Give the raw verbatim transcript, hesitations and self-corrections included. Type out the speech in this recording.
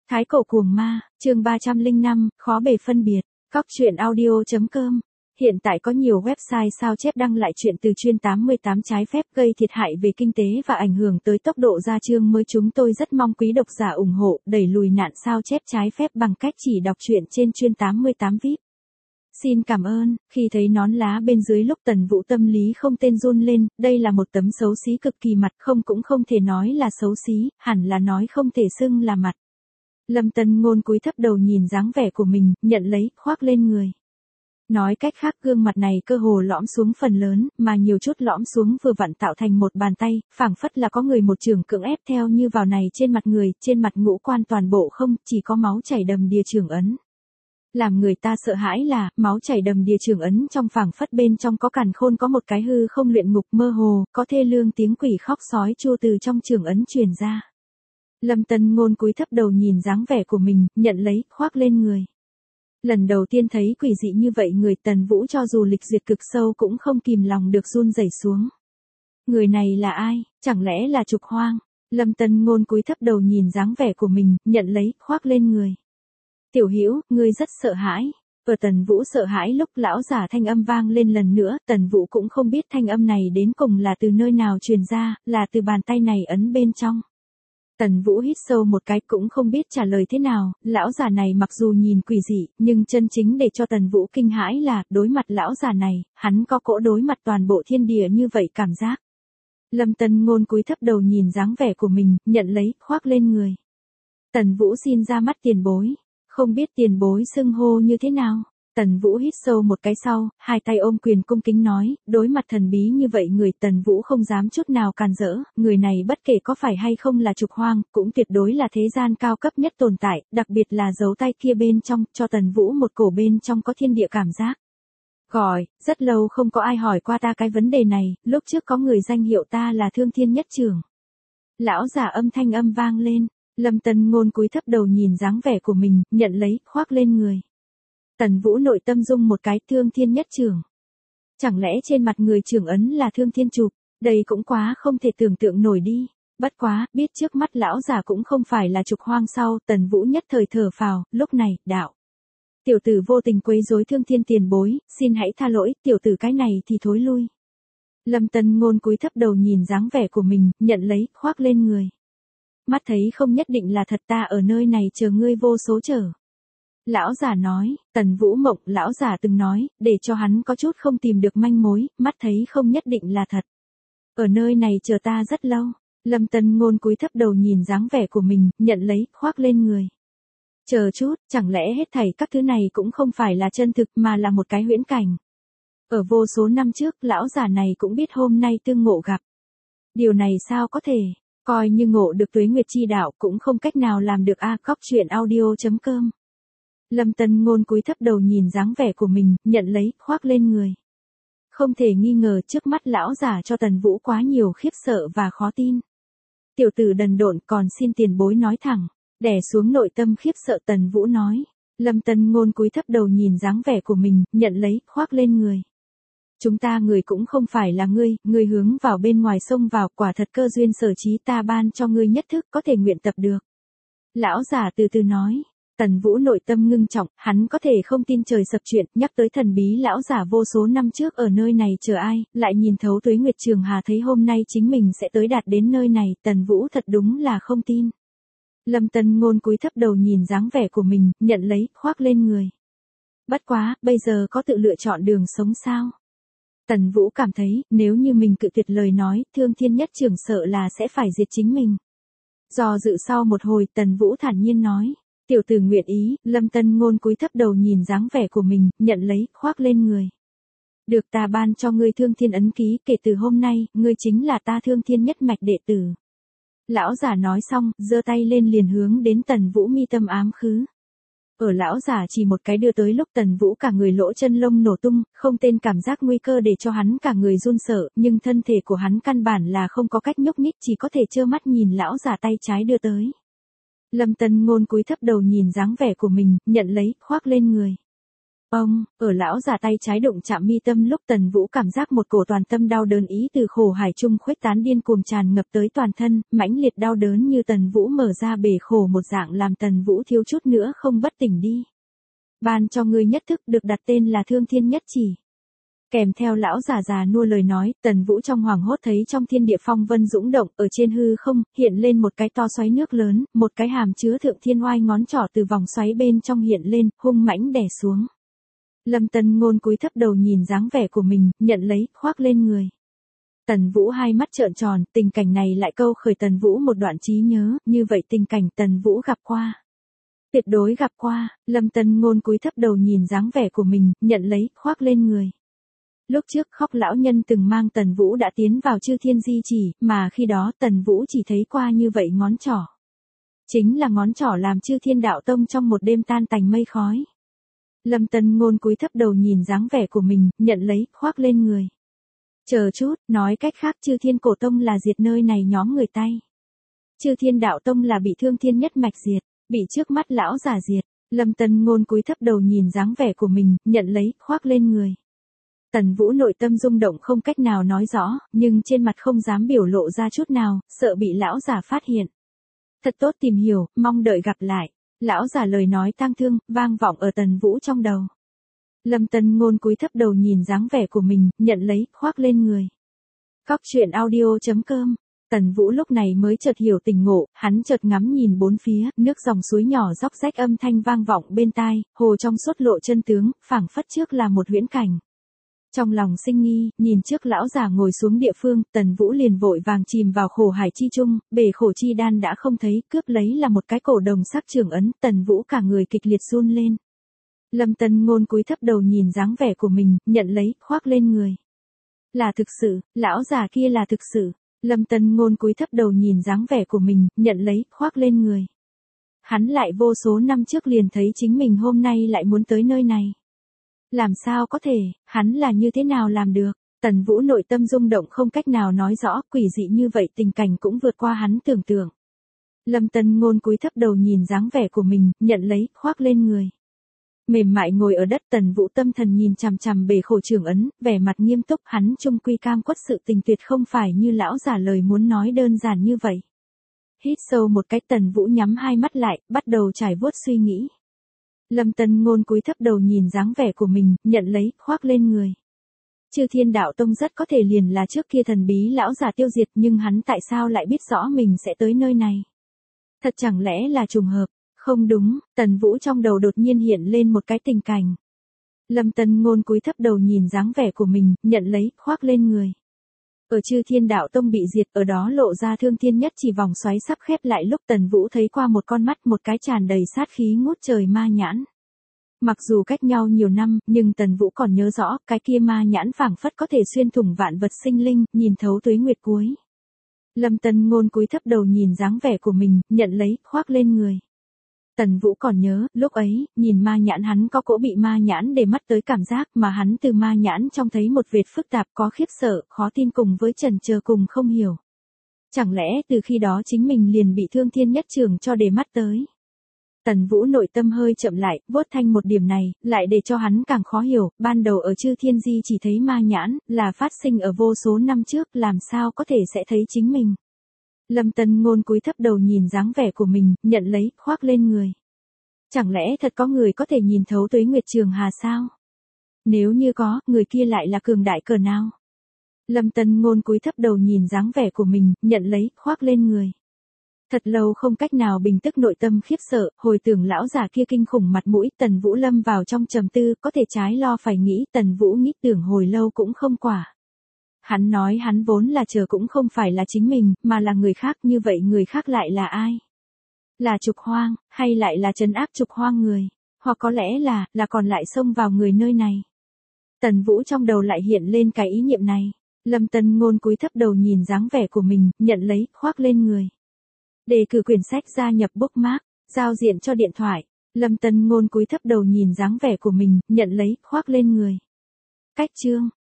Thái cổ cuồng ma, chương ba trăm lẻ năm, khó bề phân biệt. Cóc truyện audio chấm com. Hiện tại có nhiều website sao chép đăng lại chuyện từ chuyên tám mươi tám trái phép gây thiệt hại về kinh tế và ảnh hưởng tới tốc độ ra chương mới. Chúng tôi rất mong quý độc giả ủng hộ, đẩy lùi nạn sao chép trái phép bằng cách chỉ đọc truyện trên chuyên tám mươi tám víp. Xin cảm ơn. Khi thấy nón lá bên dưới lúc Tần Vũ tâm lý không tên run lên, đây là một tấm xấu xí cực kỳ mặt, không cũng không thể nói là xấu xí, hẳn là nói không thể xưng là mặt. Lâm Tân Ngôn cúi thấp đầu nhìn dáng vẻ của mình, nhận lấy, khoác lên người. Nói cách khác, gương mặt này cơ hồ lõm xuống phần lớn, mà nhiều chút lõm xuống vừa vặn tạo thành một bàn tay, phảng phất là có người một trường cưỡng ép theo như vào này trên mặt người, trên mặt ngũ quan toàn bộ không, chỉ có máu chảy đầm đìa trường ấn. Làm người ta sợ hãi là, máu chảy đầm đìa trường ấn trong phảng phất bên trong có càn khôn, có một cái hư không luyện ngục mơ hồ, có thê lương tiếng quỷ khóc sói chua từ trong trường ấn truyền ra. Lâm Tân Ngôn cúi thấp đầu nhìn dáng vẻ của mình, nhận lấy, khoác lên người. Lần đầu tiên thấy quỷ dị như vậy người, Tần Vũ cho dù lịch duyệt cực sâu cũng không kìm lòng được run rẩy xuống. Người này là ai, chẳng lẽ là Trục Hoang? Lâm Tân Ngôn cúi thấp đầu nhìn dáng vẻ của mình, nhận lấy, khoác lên người. Tiểu Hữu, ngươi rất sợ hãi. Ở Tần Vũ sợ hãi lúc lão giả thanh âm vang lên lần nữa, Tần Vũ cũng không biết thanh âm này đến cùng là từ nơi nào truyền ra, là từ bàn tay này ấn bên trong. Tần Vũ hít sâu một cái cũng không biết trả lời thế nào, lão già này mặc dù nhìn quỷ dị, nhưng chân chính để cho Tần Vũ kinh hãi là, đối mặt lão già này, hắn có cỗ đối mặt toàn bộ thiên địa như vậy cảm giác. Lâm Tân Ngôn cúi thấp đầu nhìn dáng vẻ của mình, nhận lấy, khoác lên người. Tần Vũ xin ra mắt tiền bối, không biết tiền bối xưng hô như thế nào. Tần Vũ hít sâu một cái sau, hai tay ôm quyền cung kính nói, đối mặt thần bí như vậy người, Tần Vũ không dám chút nào càn rỡ, người này bất kể có phải hay không là Trục Hoang, cũng tuyệt đối là thế gian cao cấp nhất tồn tại, đặc biệt là dấu tay kia bên trong, cho Tần Vũ một cổ bên trong có thiên địa cảm giác. Gọi, rất lâu không có ai hỏi qua ta cái vấn đề này, lúc trước có người danh hiệu ta là Thương Thiên Nhất Trưởng. Lão giả âm thanh âm vang lên, Lâm Tân Ngôn cúi thấp đầu nhìn dáng vẻ của mình, nhận lấy, khoác lên người. Tần Vũ nội tâm rung một cái, Thương Thiên Nhất Trưởng. Chẳng lẽ trên mặt người trưởng ấn là Thương Thiên chụp, đây cũng quá không thể tưởng tượng nổi đi. Bất quá, biết trước mắt lão giả cũng không phải là Trục Hoang sau, Tần Vũ nhất thời thở phào, lúc này, đạo. Tiểu tử vô tình quấy rối Thương Thiên tiền bối, xin hãy tha lỗi, tiểu tử cái này thì thối lui. Lâm Tân Ngôn cúi thấp đầu nhìn dáng vẻ của mình, nhận lấy, khoác lên người. Mắt thấy không nhất định là thật, ta ở nơi này chờ ngươi vô số chờ. Lão giả nói, Tần Vũ mộng, lão giả từng nói, để cho hắn có chút không tìm được manh mối, mắt thấy không nhất định là thật. Ở nơi này chờ ta rất lâu. Lâm Tân Ngôn cúi thấp đầu nhìn dáng vẻ của mình, nhận lấy, khoác lên người. Chờ chút, chẳng lẽ hết thảy các thứ này cũng không phải là chân thực mà là một cái huyễn cảnh. Ở vô số năm trước, lão giả này cũng biết hôm nay tương ngộ gặp. Điều này sao có thể, coi như ngộ được tuế nguyệt chi đạo cũng không cách nào làm được a. Cóc truyện audio chấm com. Lâm Tân Ngôn cúi thấp đầu nhìn dáng vẻ của mình, nhận lấy, khoác lên người. Không thể nghi ngờ trước mắt lão giả cho Tần Vũ quá nhiều khiếp sợ và khó tin. Tiểu tử đần độn, còn xin tiền bối nói thẳng. Đè xuống nội tâm khiếp sợ, Tần Vũ nói. Lâm Tân Ngôn cúi thấp đầu nhìn dáng vẻ của mình, nhận lấy, khoác lên người. Chúng ta người cũng không phải là ngươi, ngươi hướng vào bên ngoài sông vào, quả thật cơ duyên sở trí ta ban cho ngươi nhất thức có thể nguyện tập được. Lão giả từ từ nói. Tần Vũ nội tâm ngưng trọng, hắn có thể không tin trời sập chuyện, nhắc tới thần bí lão giả vô số năm trước ở nơi này chờ ai, lại nhìn thấu tuế nguyệt trường hà thấy hôm nay chính mình sẽ tới đạt đến nơi này, Tần Vũ thật đúng là không tin. Lâm Tân Ngôn cúi thấp đầu nhìn dáng vẻ của mình, nhận lấy, khoác lên người. Bất quá, bây giờ có tự lựa chọn đường sống sao? Tần Vũ cảm thấy, nếu như mình cự tuyệt lời nói, Thương Thiên Nhất Trưởng sợ là sẽ phải diệt chính mình. Do dự sau một hồi, Tần Vũ thản nhiên nói. Tiểu tử nguyện ý. Lâm Tân Ngôn cúi thấp đầu nhìn dáng vẻ của mình, nhận lấy, khoác lên người. Được ta ban cho ngươi Thương Thiên ấn ký, kể từ hôm nay, ngươi chính là ta Thương Thiên nhất mạch đệ tử. Lão giả nói xong, giơ tay lên liền hướng đến Tần Vũ mi tâm ám khứ. Ở lão giả chỉ một cái đưa tới lúc Tần Vũ cả người lỗ chân lông nổ tung, không tên cảm giác nguy cơ để cho hắn cả người run sợ, nhưng thân thể của hắn căn bản là không có cách nhúc nhích, chỉ có thể trơ mắt nhìn lão giả tay trái đưa tới. Lâm Tân Ngôn cúi thấp đầu nhìn dáng vẻ của mình, nhận lấy, khoác lên người. Ông, ở lão già tay trái đụng chạm mi tâm lúc Tần Vũ cảm giác một cổ toàn tâm đau đớn ý từ khổ hải trung khuếch tán điên cuồng tràn ngập tới toàn thân, mãnh liệt đau đớn như Tần Vũ mở ra bể khổ một dạng làm Tần Vũ thiếu chút nữa không bất tỉnh đi. Ban cho ngươi nhất thức được đặt tên là Thương Thiên Nhất Chỉ. Kèm theo lão già già nua lời nói, Tần Vũ trong hoàng hốt thấy trong thiên địa phong vân dũng động, ở trên hư không, hiện lên một cái to xoáy nước lớn, một cái hàm chứa thượng thiên oai ngón trỏ từ vòng xoáy bên trong hiện lên, hung mãnh đè xuống. Lâm Tân Ngôn cúi thấp đầu nhìn dáng vẻ của mình, nhận lấy, khoác lên người. Tần Vũ hai mắt trợn tròn, tình cảnh này lại câu khởi Tần Vũ một đoạn trí nhớ, như vậy tình cảnh Tần Vũ gặp qua. Tuyệt đối gặp qua, Lâm Tân Ngôn cúi thấp đầu nhìn dáng vẻ của mình, nhận lấy, khoác lên người. Lúc trước khóc lão nhân từng mang Tần Vũ đã tiến vào chư thiên di chỉ, mà khi đó Tần Vũ chỉ thấy qua như vậy ngón trỏ. Chính là ngón trỏ làm chư thiên đạo tông trong một đêm tan tành mây khói. Lâm Tân Ngôn cúi thấp đầu nhìn dáng vẻ của mình, nhận lấy, khoác lên người. Chờ chút, nói cách khác chư thiên cổ tông là diệt nơi này nhóm người tay. Chư thiên đạo tông là bị Thương Thiên Nhất Mạch diệt, bị trước mắt lão giả diệt. Lâm Tân Ngôn cúi thấp đầu nhìn dáng vẻ của mình, nhận lấy, khoác lên người. Tần Vũ nội tâm rung động không cách nào nói rõ, nhưng trên mặt không dám biểu lộ ra chút nào, sợ bị lão giả phát hiện. Thật tốt tìm hiểu, mong đợi gặp lại. Lão giả lời nói tang thương, vang vọng ở Tần Vũ trong đầu. Lâm Tân Ngôn cúi thấp đầu nhìn dáng vẻ của mình, nhận lấy, khoác lên người. Cóc truyện audio chấm com. Tần Vũ lúc này mới chợt hiểu tình ngộ, hắn chợt ngắm nhìn bốn phía, nước dòng suối nhỏ róc rách âm thanh vang vọng bên tai, hồ trong suốt lộ chân tướng, phảng phất trước là một huyễn cảnh. Trong lòng sinh nghi, nhìn trước lão già ngồi xuống địa phương, Tần Vũ liền vội vàng chìm vào khổ hải chi chung, bể khổ chi đan đã không thấy, cướp lấy là một cái cổ đồng sắc trường ấn, Tần Vũ cả người kịch liệt run lên. Lâm Tân Ngôn cúi thấp đầu nhìn dáng vẻ của mình, nhận lấy, khoác lên người. Là thực sự, lão già kia là thực sự. Lâm Tân Ngôn cúi thấp đầu nhìn dáng vẻ của mình, nhận lấy, khoác lên người. Hắn lại vô số năm trước liền thấy chính mình hôm nay lại muốn tới nơi này. Làm sao có thể, hắn là như thế nào làm được? Tần Vũ nội tâm rung động không cách nào nói rõ, quỷ dị như vậy tình cảnh cũng vượt qua hắn tưởng tượng. Lâm Tân Ngôn cúi thấp đầu nhìn dáng vẻ của mình, nhận lấy, khoác lên người. Mềm mại ngồi ở đất, Tần Vũ tâm thần nhìn chằm chằm bể khổ trường ấn, vẻ mặt nghiêm túc, hắn trung quy cam quất sự tình tuyệt không phải như lão giả lời muốn nói đơn giản như vậy. Hít sâu một cái, Tần Vũ nhắm hai mắt lại, bắt đầu trải vuốt suy nghĩ. Lâm Tân Ngôn cúi thấp đầu nhìn dáng vẻ của mình, nhận lấy, khoác lên người. Chư Thiên Đạo Tông rất có thể liền là trước kia thần bí lão giả tiêu diệt, nhưng hắn tại sao lại biết rõ mình sẽ tới nơi này? Thật chẳng lẽ là trùng hợp? Không đúng, Tần Vũ trong đầu đột nhiên hiện lên một cái tình cảnh. Lâm Tân Ngôn cúi thấp đầu nhìn dáng vẻ của mình, nhận lấy, khoác lên người. Ở Chư Thiên Đạo Tông bị diệt, ở đó lộ ra Thương Thiên Nhất Chỉ vòng xoáy sắp khép lại lúc Tần Vũ thấy qua một con mắt, một cái tràn đầy sát khí ngút trời ma nhãn. Mặc dù cách nhau nhiều năm, nhưng Tần Vũ còn nhớ rõ, cái kia ma nhãn phảng phất có thể xuyên thủng vạn vật sinh linh, nhìn thấu tuế nguyệt cuối. Lâm Tân Ngôn cúi thấp đầu nhìn dáng vẻ của mình, nhận lấy, khoác lên người. Tần Vũ còn nhớ, lúc ấy, nhìn ma nhãn hắn có cỗ bị ma nhãn để mắt tới cảm giác mà hắn từ ma nhãn trong thấy một vệt phức tạp có khiếp sợ, khó tin cùng với chần chờ cùng không hiểu. Chẳng lẽ từ khi đó chính mình liền bị Thương Thiên Nhất Trường cho để mắt tới. Tần Vũ nội tâm hơi chậm lại, vuốt thanh một điểm này, lại để cho hắn càng khó hiểu, ban đầu ở Chư Thiên Di chỉ thấy ma nhãn, là phát sinh ở vô số năm trước, làm sao có thể sẽ thấy chính mình. Lâm Tân Ngôn cúi thấp đầu nhìn dáng vẻ của mình, nhận lấy, khoác lên người. Chẳng lẽ thật có người có thể nhìn thấu tuế nguyệt trường hà sao? Nếu như có, người kia lại là cường đại cỡ nào? Lâm Tân Ngôn cúi thấp đầu nhìn dáng vẻ của mình, nhận lấy, khoác lên người. Thật lâu không cách nào bình tức nội tâm khiếp sợ, hồi tưởng lão già kia kinh khủng mặt mũi, Tần Vũ lâm vào trong trầm tư, có thể trái lo phải nghĩ, Tần Vũ nghĩ tưởng hồi lâu cũng không quả. Hắn nói hắn vốn là chờ cũng không phải là chính mình, mà là người khác, như vậy người khác lại là ai? Là Trục Hoang, hay lại là trấn áp Trục Hoang người? Hoặc có lẽ là, là còn lại xông vào người nơi này? Tần Vũ trong đầu lại hiện lên cái ý niệm này. Lâm Tân Ngôn cúi thấp đầu nhìn dáng vẻ của mình, nhận lấy, khoác lên người. Đề cử quyển sách gia nhập bookmark, giao diện cho điện thoại. Lâm Tân Ngôn cúi thấp đầu nhìn dáng vẻ của mình, nhận lấy, khoác lên người. Cách chương.